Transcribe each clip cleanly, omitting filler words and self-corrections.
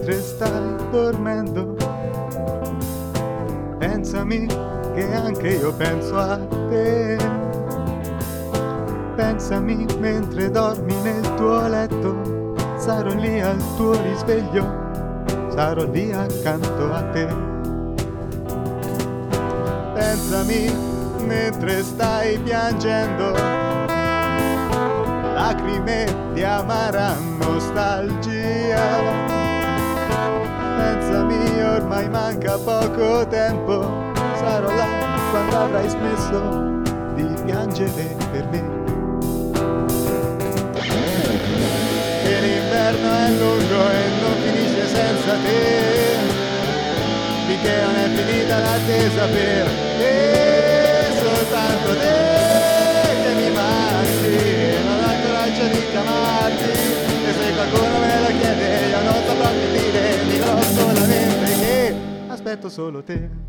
mentre stai dormendo. Pensami che anche io penso a te. Pensami mentre dormi nel tuo letto, sarò lì al tuo risveglio, sarò lì accanto a te. Pensami mentre stai piangendo, lacrime di amara nostalgia. Pensami, ormai manca poco tempo, sarò là quando avrai smesso di piangere per me. E l'inverno è lungo e non finisce senza te, finché non è finita l'attesa per te, soltanto te che mi manchi, non ho il coraggio di chiamarti, e se qualcuno me lo chiede io non saprò che dire, dirò solamente che aspetto solo te.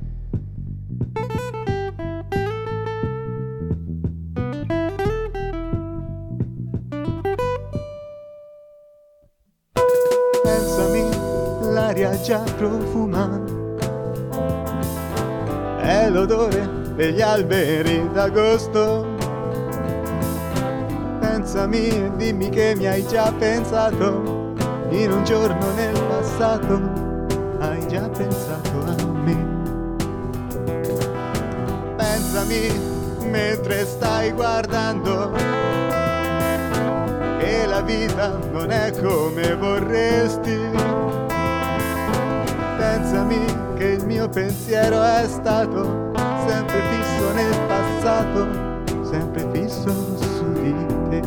Pensami, l'aria già profuma, è l'odore degli alberi d'agosto. Pensami e dimmi che mi hai già pensato, in un giorno nel passato hai già pensato a me. Pensami mentre stai guardando che la vita non è come vorresti. Pensami che il mio pensiero è stato sempre fisso nel passato, sempre fisso su di te.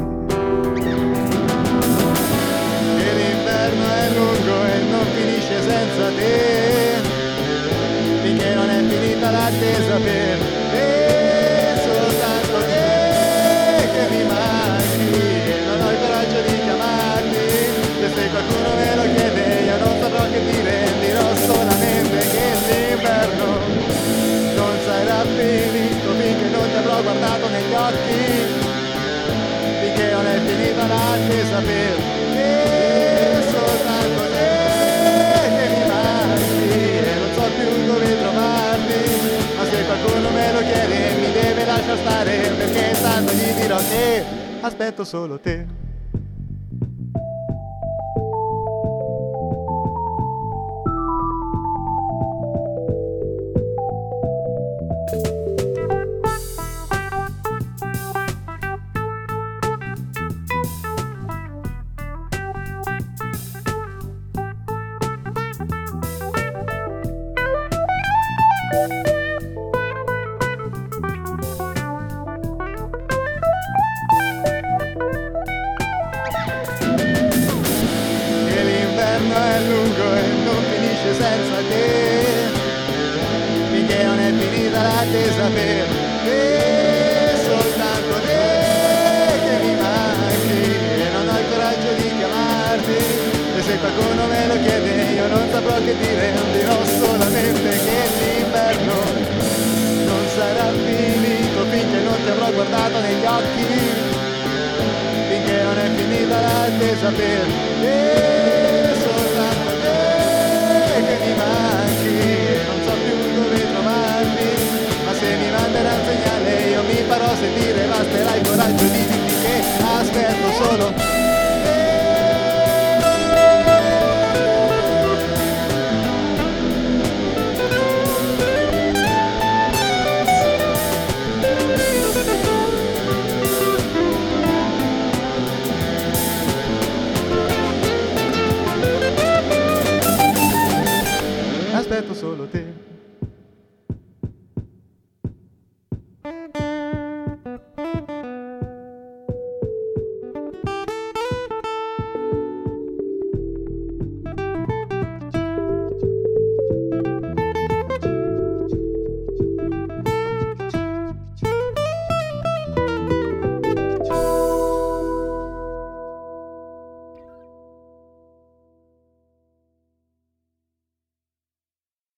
Che l'inverno è lungo e non finisce senza te, finché non è finita l'attesa per te, soltanto te che mi manchi, non ho il coraggio di chiamarti, e se qualcuno me lo chiede io non saprò che dire, dirò solamente che l'inverno non sarà finito finché non ti avrò guardato negli occhi, finché non è finita l'attesa per te, soltanto te che mi manchi e non so più dove trovarti, ma se qualcuno me lo chiede mi deve lasciar stare, perché tanto gli dirò che aspetto solo te. È lungo e non finisce senza te, finché non è finita l'attesa per te, soltanto te che mi manchi e non ho il coraggio di chiamarti, e se qualcuno me lo chiede io non saprò che dire, dirò solamente che l'inverno non sarà finito finché non ti avrò guardato negli occhi, finché non è finita l'attesa per te. Mi manchi, non so più dove trovarmi, ma se mi manderà un segnale io mi farò sentire, basterà il coraggio di dirti che aspetto solo aspetto solo te.